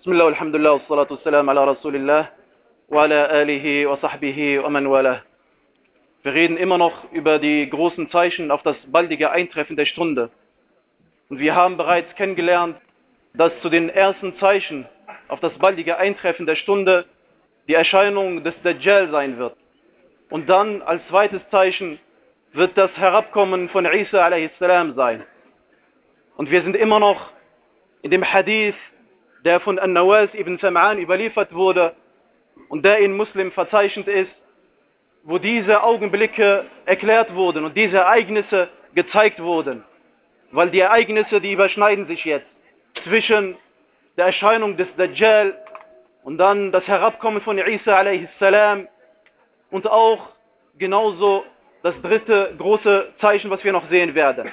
Bismillah, alhamdulillah, wassalatu wassalam ala Rasulillah wa ala alihi wa sahbihi wa man walah. Wir reden immer noch über die großen Zeichen auf das baldige Eintreffen der Stunde. Und wir haben bereits kennengelernt, dass zu den ersten Zeichen auf das baldige Eintreffen der Stunde die Erscheinung des Dajjal sein wird. Und dann als zweites Zeichen wird das Herabkommen von Isa a.s. sein. Und wir sind immer noch in dem Hadith, der von An-Nawas ibn Sam'an überliefert wurde und der in Muslim verzeichnet ist, wo diese Augenblicke erklärt wurden und diese Ereignisse gezeigt wurden. Weil die Ereignisse, die überschneiden sich jetzt zwischen der Erscheinung des Dajjal und dann das Herabkommen von Isa a.s. und auch genauso das dritte große Zeichen, was wir noch sehen werden.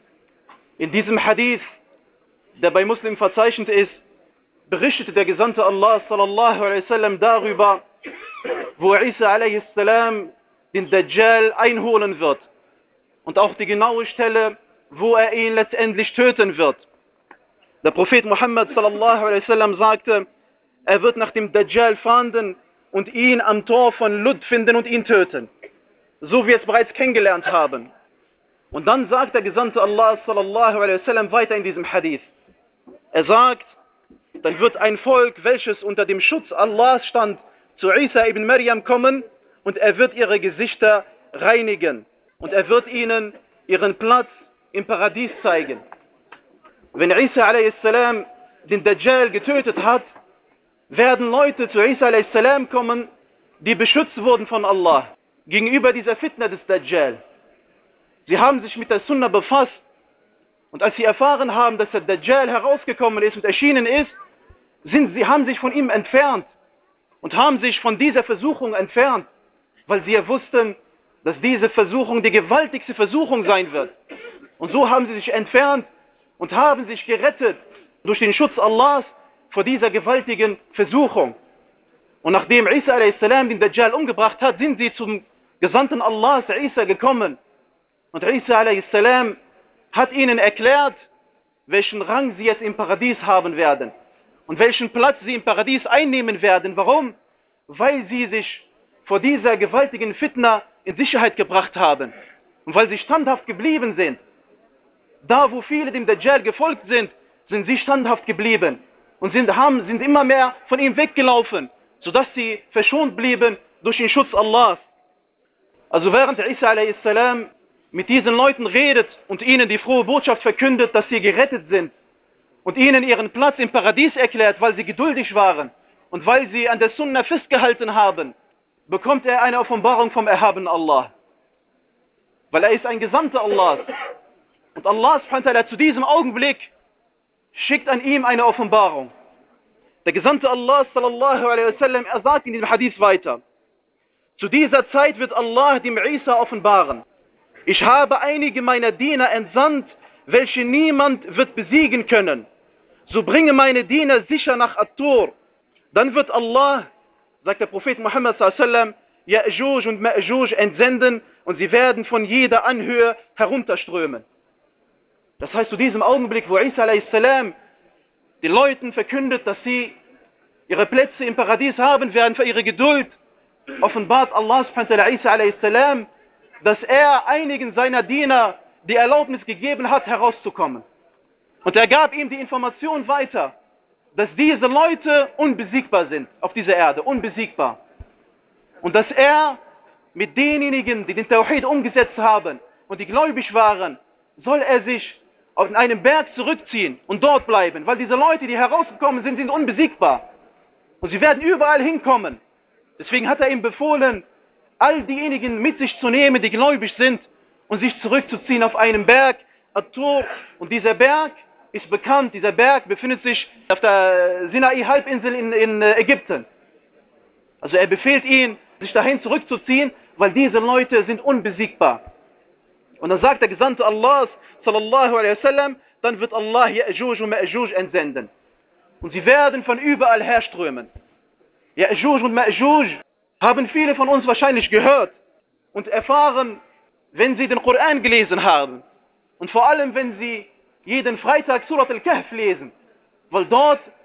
In diesem Hadith, der bei Muslim verzeichnet ist, berichtete der Gesandte Allah sallallahu alaihi wasallam darüber, wo Isa a.s. den Dajjal einholen wird und auch die genaue Stelle, wo er ihn letztendlich töten wird. Der Prophet Muhammad sallallahu alaihi wasallam sagte, er wird nach dem Dajjal fahnden und ihn am Tor von Lud finden und ihn töten. So wie wir es bereits kennengelernt haben. Und dann sagt der Gesandte Allah sallallahu alaihi wasallam weiter in diesem Hadith. Er sagt, dann wird ein Volk, welches unter dem Schutz Allahs stand, zu Isa ibn Maryam kommen und er wird ihre Gesichter reinigen und er wird ihnen ihren Platz im Paradies zeigen. Wenn Isa a.s. den Dajjal getötet hat, werden Leute zu Isa a.s. kommen, die beschützt wurden von Allah gegenüber dieser Fitna des Dajjal. Sie haben sich mit der Sunna befasst und als sie erfahren haben, dass der Dajjal herausgekommen ist und erschienen ist, sie haben sich von ihm entfernt und haben sich von dieser Versuchung entfernt, weil sie ja wussten, dass diese Versuchung die gewaltigste Versuchung sein wird. Und so haben sie sich entfernt und haben sich gerettet durch den Schutz Allahs vor dieser gewaltigen Versuchung. Und nachdem Isa a.s. den Dajjal umgebracht hat, sind sie zum Gesandten Allahs, Isa, gekommen. Und Isa a.s. hat ihnen erklärt, welchen Rang sie jetzt im Paradies haben werden. Und welchen Platz sie im Paradies einnehmen werden. Warum? Weil sie sich vor dieser gewaltigen Fitna in Sicherheit gebracht haben. Und weil sie standhaft geblieben sind. Da, wo viele dem Dajjal gefolgt sind, sind sie standhaft geblieben. Und sind immer mehr von ihm weggelaufen, sodass sie verschont blieben durch den Schutz Allahs. Also während Isa a.s. mit diesen Leuten redet und ihnen die frohe Botschaft verkündet, dass sie gerettet sind, und ihnen ihren Platz im Paradies erklärt, weil sie geduldig waren und weil sie an der Sunna festgehalten haben, bekommt er eine Offenbarung vom erhabenen Allah. Weil er ist ein Gesandter Allahs. Und Allah subhanahu wa ta'ala zu diesem Augenblick schickt an ihm eine Offenbarung. Der Gesandte Allah sallallahu alaihi wasallam, er sagt in diesem Hadith weiter, zu dieser Zeit wird Allah dem Isa offenbaren. Ich habe einige meiner Diener entsandt, welche niemand wird besiegen können. So bringe meine Diener sicher nach At-Tur. Dann wird Allah, sagt der Prophet Muhammad sallallahu Ya'juj und Ma'juj entsenden und sie werden von jeder Anhöhe herunterströmen. Das heißt, zu diesem Augenblick, wo Isa a.s. den Leuten verkündet, dass sie ihre Plätze im Paradies haben werden für ihre Geduld, offenbart Allah subhanahu wa ta'ala Isa a.s., dass er einigen seiner Diener die Erlaubnis gegeben hat, herauszukommen. Und er gab ihm die Information weiter, dass diese Leute unbesiegbar sind auf dieser Erde, unbesiegbar. Und dass er mit denjenigen, die den Tawhid umgesetzt haben und die gläubig waren, soll er sich auf einen Berg zurückziehen und dort bleiben, weil diese Leute, die herausgekommen sind, sind unbesiegbar. Und sie werden überall hinkommen. Deswegen hat er ihm befohlen, all diejenigen mit sich zu nehmen, die gläubig sind, und sich zurückzuziehen auf einen Berg, At-Tur. Und dieser Berg ist bekannt, dieser Berg befindet sich auf der Sinai-Halbinsel in Ägypten. Also er befiehlt ihn, sich dahin zurückzuziehen, weil diese Leute sind unbesiegbar. Und dann sagt der Gesandte Allahs, sallallahu alaihi wasallam, dann wird Allah Ya'juj und Ma'juj entsenden. Und sie werden von überall herströmen. Ya'juj und Ma'juj haben viele von uns wahrscheinlich gehört und erfahren, wenn sie den Koran gelesen haben. Und vor allem, wenn sie jeden Freitag Surat al-Kahf lesen. Weil dort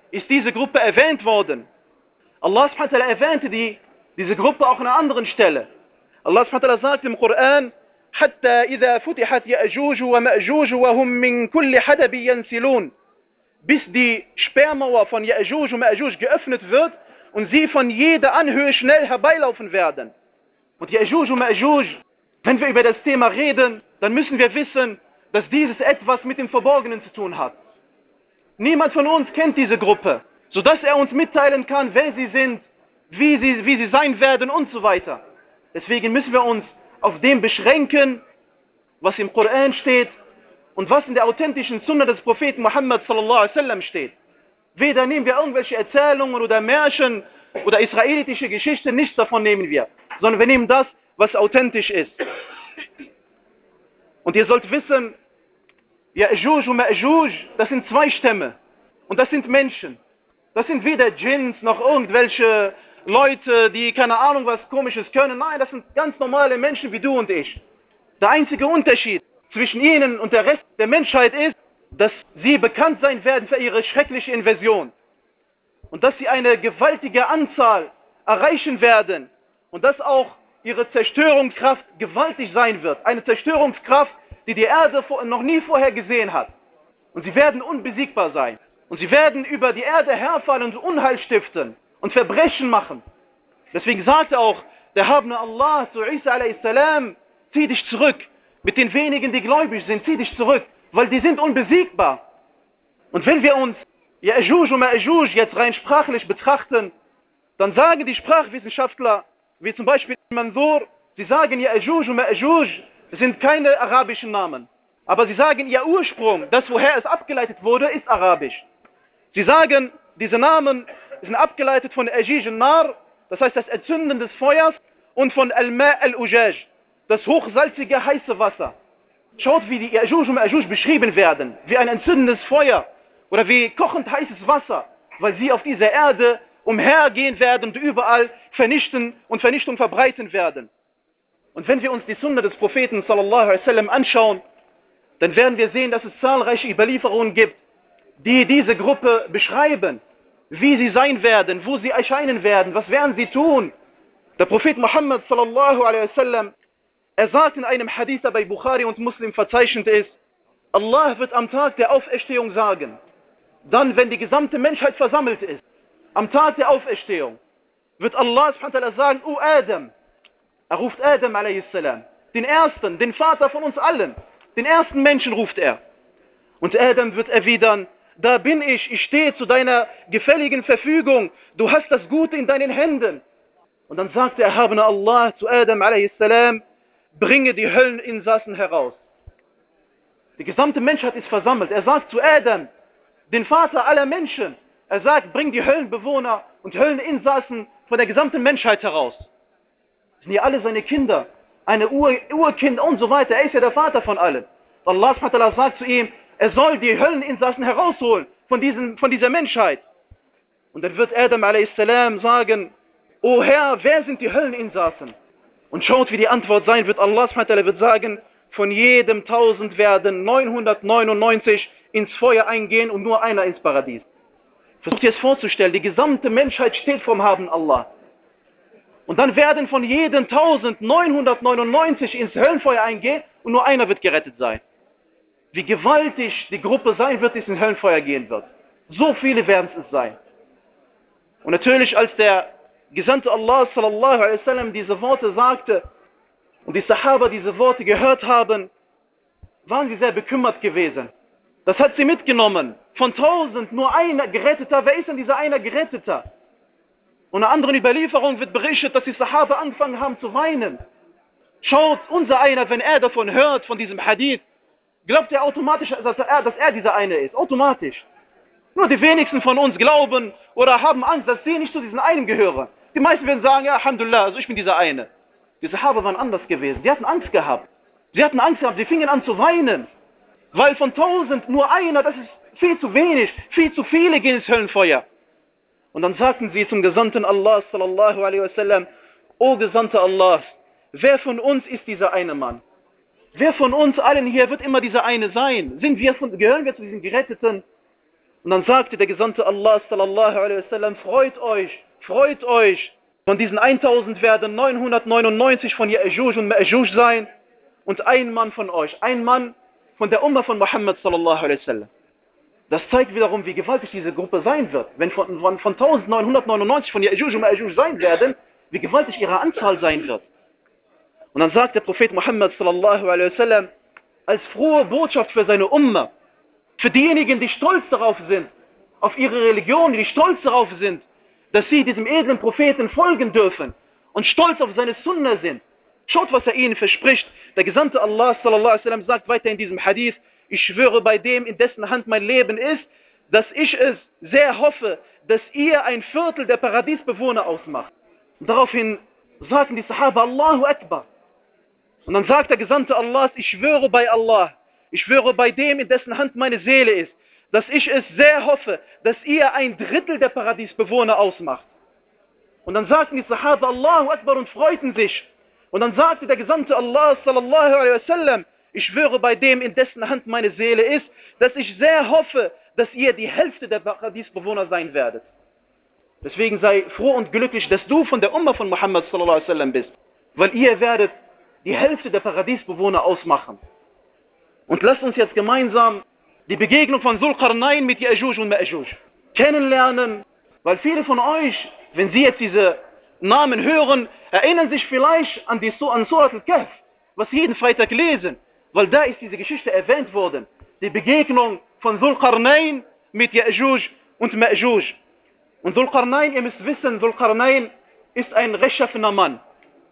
ist diese Gruppe erwähnt worden. Allah subhanahu wa ta'ala erwähnte diese Gruppe auch an einer anderen Stelle. Allah subhanahu wa ta'ala sagt im Koran: حتى إذا فتحت يأجوج ومأجوج وهم من كل حدب ينسلون. Bis die Sperrmauer von Ya'juj und Ma'juj geöffnet wird und sie von jeder Anhöhe schnell herbeilaufen werden. Und Ya'juj und Ma'juj, wenn wir über das Thema reden, dann müssen wir wissen, dass dieses etwas mit dem Verborgenen zu tun hat. Niemand von uns kennt diese Gruppe, sodass er uns mitteilen kann, wer sie sind, wie sie sein werden und so weiter. Deswegen müssen wir uns auf dem beschränken, was im Koran steht und was in der authentischen Sunna des Propheten Muhammad sallallahu alaihi wasallam steht. Weder nehmen wir irgendwelche Erzählungen oder Märchen oder israelitische Geschichten, nichts davon nehmen wir, sondern wir nehmen das, was authentisch ist. Und ihr sollt wissen, Ya'juj und Ma'juj, das sind zwei Stämme und das sind Menschen. Das sind weder Djinns noch irgendwelche Leute, die keine Ahnung was Komisches können. Nein, das sind ganz normale Menschen wie du und ich. Der einzige Unterschied zwischen ihnen und der Rest der Menschheit ist, dass sie bekannt sein werden für ihre schreckliche Invasion. Und dass sie eine gewaltige Anzahl erreichen werden. Und dass auch ihre Zerstörungskraft gewaltig sein wird. Eine Zerstörungskraft, die die Erde noch nie vorher gesehen hat. Und sie werden unbesiegbar sein. Und sie werden über die Erde herfallen und Unheil stiften und Verbrechen machen. Deswegen sagte auch der Erhabene Allah zu Isa a.s., zieh dich zurück. Mit den wenigen, die gläubig sind, zieh dich zurück, weil die sind unbesiegbar. Und wenn wir uns Ya'juj und Ma'juj jetzt rein sprachlich betrachten, dann sagen die Sprachwissenschaftler, wie zum Beispiel Mansur, sie sagen Ya'juj und Ma'juj sind keine arabischen Namen. Aber sie sagen, ihr Ursprung, das woher es abgeleitet wurde, ist arabisch. Sie sagen, diese Namen sind abgeleitet von Ajij al-Nar, das heißt das Erzünden des Feuers, und von Al-Ma' al-Ujaj, das hochsalzige, heiße Wasser. Schaut, wie die Ya'juj und Ma'juj beschrieben werden, wie ein entzündendes Feuer oder wie kochend heißes Wasser, weil sie auf dieser Erde umhergehen werden und überall vernichten und Vernichtung verbreiten werden. Und wenn wir uns die Sunna des Propheten sallallahu alaihi wasallam anschauen, dann werden wir sehen, dass es zahlreiche Überlieferungen gibt, die diese Gruppe beschreiben, wie sie sein werden, wo sie erscheinen werden, was werden sie tun. Der Prophet Muhammad sallallahu alaihi wasallam, er sagt in einem Hadith, der bei Bukhari und Muslim verzeichnet ist, Allah wird am Tag der Auferstehung sagen, dann, wenn die gesamte Menschheit versammelt ist, am Tag der Auferstehung, wird Allah subhanahu wa ta'ala sagen, O Adam, er ruft Adam a.s., den ersten, den Vater von uns allen, den ersten Menschen ruft er. Und Adam wird erwidern, da bin ich stehe zu deiner gefälligen Verfügung, du hast das Gute in deinen Händen. Und dann sagt der Erhabene Allah zu Adam a.s., bringe die Hölleninsassen heraus. Die gesamte Menschheit ist versammelt. Er sagt zu Adam, den Vater aller Menschen, er sagt, bring die Höllenbewohner und Hölleninsassen von der gesamten Menschheit heraus. Das sind ja alle seine Kinder, eine Urkind und so weiter. Er ist ja der Vater von allen. Allah subhanahu wa ta'ala sagt zu ihm, er soll die Hölleninsassen herausholen von dieser Menschheit. Und dann wird Adam a.s. sagen, O Herr, wer sind die Hölleninsassen? Und schaut, wie die Antwort sein wird. Allah subhanahu wa ta'ala wird sagen, von jedem 1000 werden 999 ins Feuer eingehen und nur einer ins Paradies. Versucht ihr es vorzustellen, die gesamte Menschheit steht vorm Haben Allah. Und dann werden von jedem 1999 ins Höllenfeuer eingehen und nur einer wird gerettet sein. Wie gewaltig die Gruppe sein wird, die ins Höllenfeuer gehen wird. So viele werden es sein. Und natürlich, als der Gesandte Allah sallallahu alaihi wasallam diese Worte sagte und die Sahaba diese Worte gehört haben, waren sie sehr bekümmert gewesen. Das hat sie mitgenommen. Von 1000 nur einer Geretteter. Wer ist denn dieser einer Geretteter? Und in einer anderen Überlieferung wird berichtet, dass die Sahaba angefangen haben zu weinen. Schaut, unser einer, wenn er davon hört, von diesem Hadith, glaubt er automatisch, dass er dieser eine ist. Automatisch. Nur die wenigsten von uns glauben oder haben Angst, dass sie nicht zu diesen einen gehören. Die meisten werden sagen, ja, Alhamdulillah, also ich bin dieser eine. Die Sahaba waren anders gewesen. Die hatten Angst gehabt. Sie fingen an zu weinen. Weil von 1000 nur einer, das ist viel zu wenig, viel zu viele gehen ins Höllenfeuer. Und dann sagten sie zum Gesandten Allah sallallahu alaihi wasallam, O Gesandter Allah, wer von uns ist dieser eine Mann? Wer von uns allen hier wird immer dieser eine sein? Gehören wir zu diesen Geretteten? Und Und dann sagte der Gesandte Allah sallallahu alaihi wasallam, freut euch, von diesen 1000 werden 999 von Ya'juj und Ma'juj sein und ein Mann von euch, ein Mann von der Umma von Muhammad sallallahu alaihi wasallam. Das zeigt wiederum, wie gewaltig diese Gruppe sein wird. Wenn von 1999 von Ya'juj und Ma'juj sein werden, wie gewaltig ihre Anzahl sein wird. Und dann sagt der Prophet Muhammad sallallahu alaihi wasallam, als frohe Botschaft für seine Umma, für diejenigen, die stolz darauf sind, auf ihre Religion, die stolz darauf sind, dass sie diesem edlen Propheten folgen dürfen und stolz auf seine Sunna sind. Schaut, was er ihnen verspricht. Der Gesandte Allah sallallahu alaihi wasallam sagt weiter in diesem Hadith, ich schwöre bei dem, in dessen Hand mein Leben ist, dass ich es sehr hoffe, dass ihr ein Viertel der Paradiesbewohner ausmacht. Und daraufhin sagten die Sahaba, Allahu Akbar. Und dann sagt der Gesandte Allahs, ich schwöre bei Allah, ich schwöre bei dem, in dessen Hand meine Seele ist, dass ich es sehr hoffe, dass ihr ein Drittel der Paradiesbewohner ausmacht. Und dann sagten die Sahaba Allahu Akbar und freuten sich. Und dann sagte der Gesandte Allah sallallahu alaihi wasallam, ich schwöre bei dem, in dessen Hand meine Seele ist, dass ich sehr hoffe, dass ihr die Hälfte der Paradiesbewohner sein werdet. Deswegen sei froh und glücklich, dass du von der Umma von Muhammad sallallahu alaihi wasallam bist, weil ihr werdet die Hälfte der Paradiesbewohner ausmachen. Und lasst uns jetzt gemeinsam die Begegnung von Dhul Qarnayn mit Ya'juj und Ma'juj kennenlernen, weil viele von euch, wenn sie jetzt diese Namen hören, erinnern sich vielleicht an Surat al-Kahf, was sie jeden Freitag lesen, weil da ist diese Geschichte erwähnt worden. Die Begegnung von Dhul Qarnayn mit Ya'juj und Ma'juj. Und Dhul Qarnayn, ihr müsst wissen, Dhul Qarnayn ist ein rechtschaffener Mann.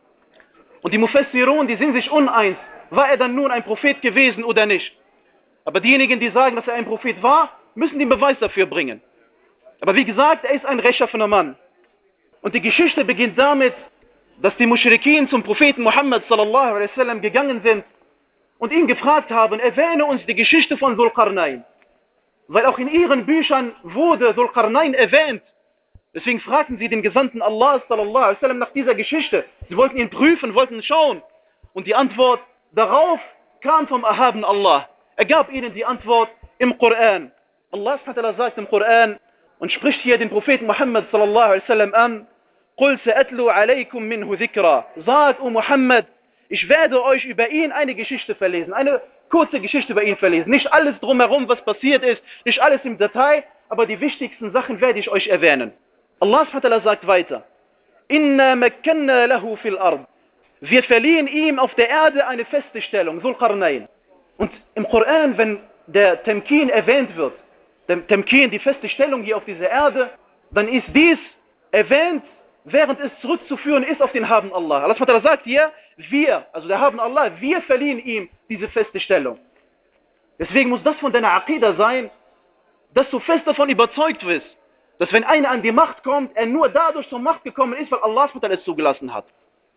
Und die Mufassirun, die sind sich uneins, war er dann nun ein Prophet gewesen oder nicht. Aber diejenigen, die sagen, dass er ein Prophet war, müssen den Beweis dafür bringen. Aber wie gesagt, er ist ein rechtschaffener Mann. Und die Geschichte beginnt damit, dass die Muschrikin zum Propheten Muhammad sallallahu alaihi wasallam gegangen sind und ihn gefragt haben, erwähne uns die Geschichte von Dhul Qarnayn. Weil auch in ihren Büchern wurde Dhul Qarnayn erwähnt. Deswegen fragten sie den Gesandten Allah sallallahu alaihi wasallam nach dieser Geschichte. Sie wollten ihn prüfen, wollten schauen. Und die Antwort darauf kam vom erhabenen Allah. Er gab ihnen die Antwort im Koran. Allah sagt im Koran und spricht hier den Propheten Muhammad sallallahu alaihi wasallam an: "Qul sa'atlu alaykum minhu dhikra." Sagt, O Muhammad, ich werde euch über ihn eine Geschichte verlesen, eine kurze Geschichte über ihn verlesen. Nicht alles drumherum, was passiert ist, nicht alles im Detail, aber die wichtigsten Sachen werde ich euch erwähnen. Allah sagt weiter: "Inna makkanna lahu fil ard." Wir verliehen ihm auf der Erde eine feste Stellung, Dhul Qarnayn. Und im Koran, wenn der Tamkin erwähnt wird, der Tamkin, die feste Stellung hier auf dieser Erde, dann ist dies erwähnt, während es zurückzuführen ist auf den erhabenen Allah. Allah sagt hier, wir, also der erhabene Allah, wir verliehen ihm diese feste Stellung. Deswegen muss das von deiner Aqidah sein, dass du fest davon überzeugt wirst, dass wenn einer an die Macht kommt, er nur dadurch zur Macht gekommen ist, weil Allah es zugelassen hat.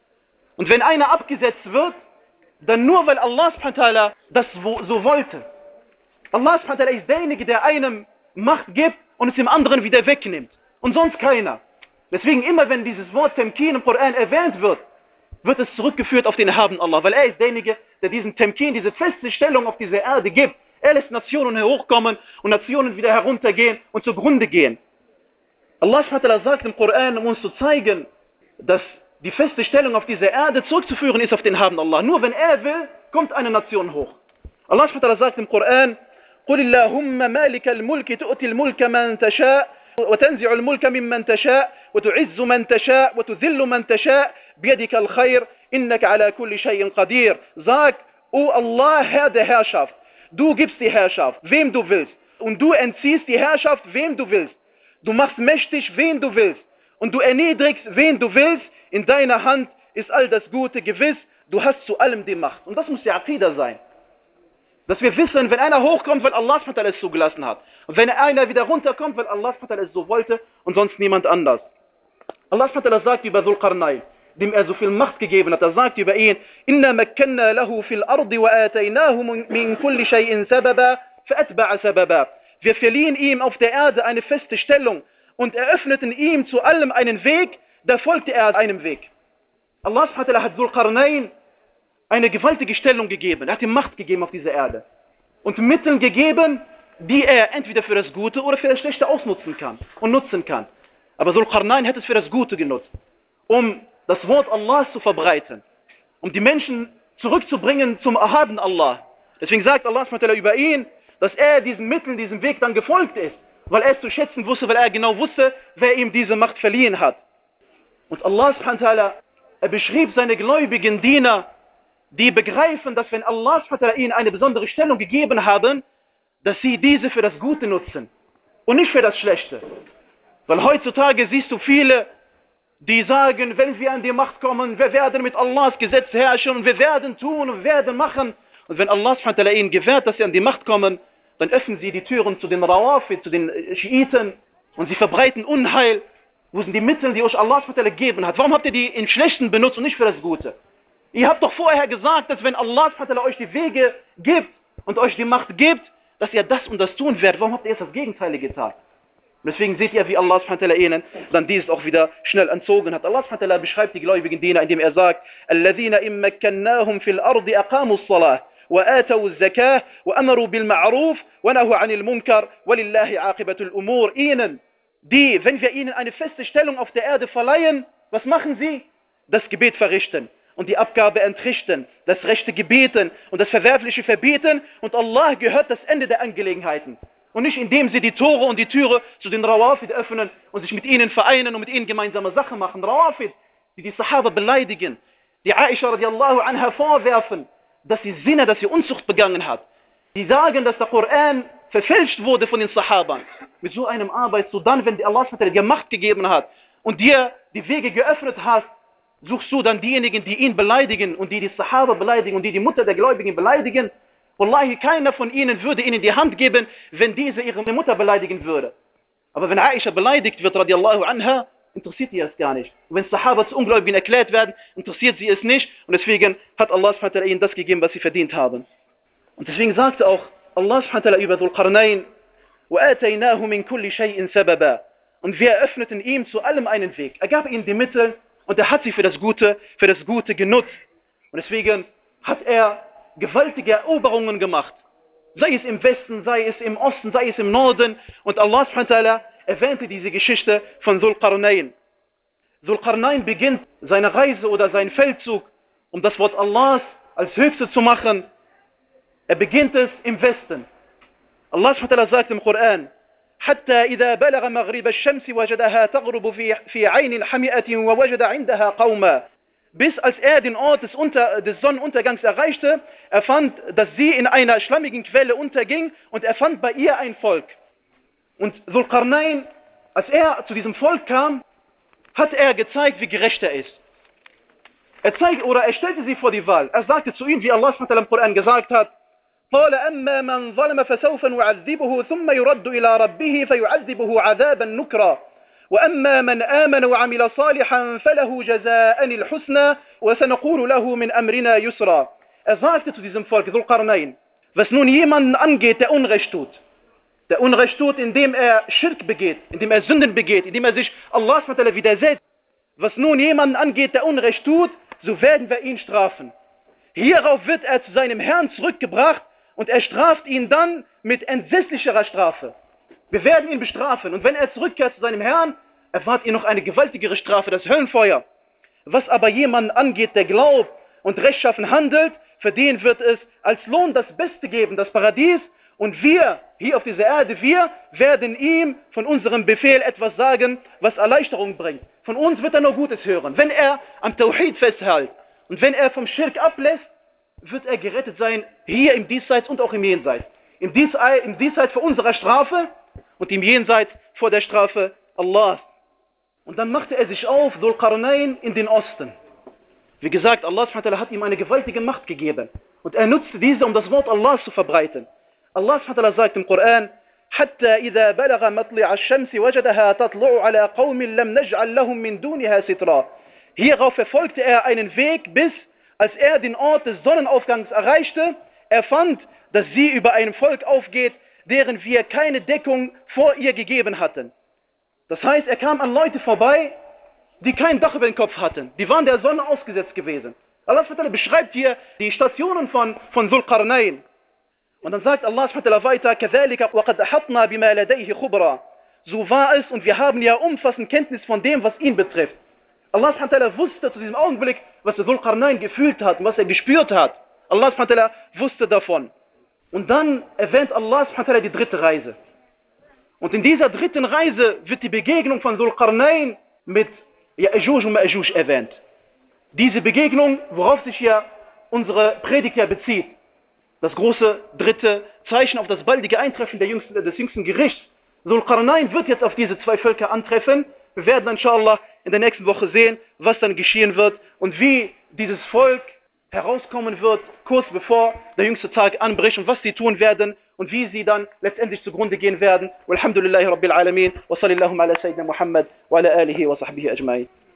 Und wenn einer abgesetzt wird, dann nur, weil Allah das so wollte. Allah ist derjenige, der einem Macht gibt und es dem anderen wieder wegnimmt. Und sonst keiner. Deswegen immer, wenn dieses Wort Tamkin im Koran erwähnt wird, wird es zurückgeführt auf den erhabenen Allah. Weil er ist derjenige, der diesen Tamkin, diese feste Stellung auf dieser Erde gibt. Er lässt Nationen hochkommen und Nationen wieder heruntergehen und zugrunde gehen. Allah sagt im Koran, um uns zu zeigen, dass die feste Stellung auf dieser Erde zurückzuführen ist auf den erhabenen Allah. Nur wenn er will, kommt eine Nation hoch. Allah sagt im Koran: "Qul Allahumma malika al-mulki tu'ti al-mulka man tasha' wa tanzi'u al-mulka mimman tasha' wa tu'izzu man tasha' wa tudhillu man tasha' biyadika al-khair innaka ala kulli shay'in qadir." Sag, O Allah, Herr der Herrschaft, du gibst die Herrschaft, wem du willst, und du entziehst die Herrschaft, wem du willst. Du machst mächtig, wen du willst, und du erniedrigst, wen du willst. In deiner Hand ist all das Gute gewiss, du hast zu allem die Macht. Und das muss die Aqidah sein. Dass wir wissen, wenn einer hochkommt, weil Allah es zugelassen hat. Und wenn einer wieder runterkommt, weil Allah es so wollte und sonst niemand anders. Allah sagt über Dhul Qarnayn, dem er so viel Macht gegeben hat, er sagt über ihn: "Inna makkanna lahu fil ardi wa ataynahu min kulli shay'in sababa fa atba'a sababa." Wir verliehen ihm auf der Erde eine feste Stellung und eröffneten ihm zu allem einen Weg, da folgte er einem Weg. Allah hat Dhul Qarnayn eine gewaltige Stellung gegeben. Er hat ihm Macht gegeben auf dieser Erde. Und Mittel gegeben, die er entweder für das Gute oder für das Schlechte ausnutzen kann und nutzen kann. Aber Dhul-Qarnayn hätte es für das Gute genutzt, um das Wort Allahs zu verbreiten, um die Menschen zurückzubringen zum erhabenen Allah. Deswegen sagt Allah über ihn, dass er diesen Mitteln, diesem Weg dann gefolgt ist, weil er es zu schätzen wusste, weil er genau wusste, wer ihm diese Macht verliehen hat. Und Allah er beschrieb seine gläubigen Diener, die begreifen, dass wenn Allah ihnen eine besondere Stellung gegeben haben, dass sie diese für das Gute nutzen und nicht für das Schlechte. Weil heutzutage siehst du viele, die sagen, wenn wir an die Macht kommen, wir werden mit Allahs Gesetz herrschen und wir werden tun und wir werden machen. Und wenn Allah ihnen gewährt, dass sie an die Macht kommen, dann öffnen sie die Türen zu den Rawafid, zu den Schiiten und sie verbreiten Unheil. Wo sind die Mittel, die euch Allah gegeben hat? Warum habt ihr die in Schlechten benutzt und nicht für das Gute? Ihr habt doch vorher gesagt, dass wenn Allah euch die Wege gibt und euch die Macht gibt, dass ihr das und das tun werdet. Warum habt ihr jetzt das Gegenteilige getan? Und deswegen seht ihr, wie Allah ihnen dann dieses auch wieder schnell entzogen hat. Allah beschreibt die gläubigen Diener, indem er sagt, الَّذِينَ إِن مَّكَّنَّاهُمْ فِي الْأَرْضِ أَقَامُوا الصَّلَاةَ وَآتَوُا الزَّكَاةَ وَأَمَرُوا بِالْمَعْرُوفِ وَنَهُوا عَنِ الْمُنكَرِ وَلِلَّهِ عَاقِبَةُ الْأُمُورِ. Ihnen, die, wenn wir ihnen eine feste Stellung auf der Erde verleihen, was machen sie? Das Gebet verrichten und die Abgabe entrichten, das Rechte gebieten und das Verwerfliche verbieten, und Allah gehört das Ende der Angelegenheiten. Und nicht indem sie die Tore und die Türe zu den Rawafid öffnen und sich mit ihnen vereinen und mit ihnen gemeinsame Sachen machen. Rawafid, die die Sahaba beleidigen, die Aisha radiallahu anha vorwerfen, dass sie Sinne, dass sie Unzucht begangen hat. Die sagen, dass der Koran verfälscht wurde von den Sahabern. Mit so einem arbeitest du dann, wenn Allah dir Macht gegeben hat und dir die Wege geöffnet hast, suchst du dann diejenigen, die ihn beleidigen und die Sahaba beleidigen und die Mutter der Gläubigen beleidigen. Wallahi, keiner von ihnen würde ihnen die Hand geben, wenn diese ihre Mutter beleidigen würde. Aber wenn Aisha beleidigt wird, radiallahu anha, interessiert ihr es gar nicht. Und wenn Sahaba zu Ungläubigen erklärt werden, interessiert sie es nicht. Und deswegen hat Allah ihnen das gegeben, was sie verdient haben. Und deswegen sagte auch Allah über Dhul-Qarnayn, وَآتَيْنَاهُ مِنْ كُلِّ شَيْءٍ سَبَبًا. Und wir eröffneten ihm zu allem einen Weg. Er gab ihnen die Mittel und er hat sie für das Gute genutzt. Und deswegen hat er gewaltige Eroberungen gemacht. Sei es im Westen, sei es im Osten, sei es im Norden. Und Allah erwähnte diese Geschichte von Dhul-Qarnayn. Dhul-Qarnayn beginnt seine Reise oder seinen Feldzug, um das Wort Allahs als Höchste zu machen. Er beginnt es im Westen. Allah sagt im Koran, حتى إذا بلغ مغرب الشمس وجدها تغرب في عين حمئة ووجد عندها قوما. Bis als er den Ort des Sonnenuntergangs erreichte, er fand, dass sie in einer schlammigen Quelle unterging und er fand bei ihr ein Volk. Und Dhul-Qarnayn, als er zu diesem Volk kam, hat er gezeigt, wie gerecht er ist. Er stellte sie vor die Wahl. Er sagte zu ihnen, wie Allah im Koran gesagt hat, قال أما من ظلم فسوف نعذبه ثم يرد إلى ربه فيعذبه عذابا نكرا وأما من آمن وعمل صالحا فله جزاء الحسنى وسنقول له من أمرنا يسرا. Er sagte zu diesem Volk, Dhul-Qarnayn, was nun jemanden angeht, der Unrecht tut, indem er Schirk begeht, indem er Sünden begeht, indem er sich Allah widersetzt. Was nun jemanden angeht, der Unrecht tut, so werden wir ihn strafen. Hierauf wird er zu seinem Herrn zurückgebracht und er straft ihn dann mit entsetzlicherer Strafe. Wir werden ihn bestrafen und wenn er zurückkehrt zu seinem Herrn, erwartet ihn noch eine gewaltigere Strafe, das Höllenfeuer. Was aber jemanden angeht, der glaubt und rechtschaffen handelt, für den wird es als Lohn das Beste geben, das Paradies. Und wir, hier auf dieser Erde, wir werden ihm von unserem Befehl etwas sagen, was Erleichterung bringt. Von uns wird er nur Gutes hören. Wenn er am Tawhid festhält und wenn er vom Schirk ablässt, wird er gerettet sein, hier im Diesseits und auch im Jenseits. Im Diesseits vor unserer Strafe und im Jenseits vor der Strafe Allahs. Und dann machte er sich auf, Dhul-Qarnayn, in den Osten. Wie gesagt, Allah hat ihm eine gewaltige Macht gegeben. Und er nutzte diese, um das Wort Allahs zu verbreiten. Allah sagt im Koran, حتى إذا بلغ مطلع الشمس وجدها تطلع على قوم لم نجعل لهم من دونها سترا. Hierauf verfolgte er einen Weg, bis als er den Ort des Sonnenaufgangs erreichte, er fand, dass sie über ein Volk aufgeht, deren wir keine Deckung vor ihr gegeben hatten. Das heißt, er kam an Leute vorbei, die kein Dach über den Kopf hatten. Die waren der Sonne ausgesetzt gewesen. Allah beschreibt hier die Stationen von Dhul-Qarnayn. Und dann sagt Allah subhanahu weiter, كَذَلِكَ وَقَدْ أَحَطْنَا بِمَا لَدَيْهِ خُبْرًا. So war es und wir haben ja umfassend Kenntnis von dem, was ihn betrifft. Allah subhanahu wusste zu diesem Augenblick, was der Dhul-Qarnayn gefühlt hat und was er gespürt hat. Allah subhanahu wusste davon. Und dann erwähnt Allah subhanahu die dritte Reise. Und in dieser dritten Reise wird die Begegnung von Dhul-Qarnayn mit Ya'juj und Ma'juj erwähnt. Diese Begegnung, worauf sich ja unsere Predigt ja bezieht. Das große dritte Zeichen auf das baldige Eintreffen des jüngsten Gerichts. Dhul-Qarnayn wird jetzt auf diese zwei Völker antreffen. Wir werden inshallah in der nächsten Woche sehen, was dann geschehen wird und wie dieses Volk herauskommen wird, kurz bevor der jüngste Tag anbricht und was sie tun werden und wie sie dann letztendlich zugrunde gehen werden. Walhamdulillahi Rabbil Alamin wa sallallahu ala Sayyidina Muhammad wa ala alihi wa sahbihi ajma'in.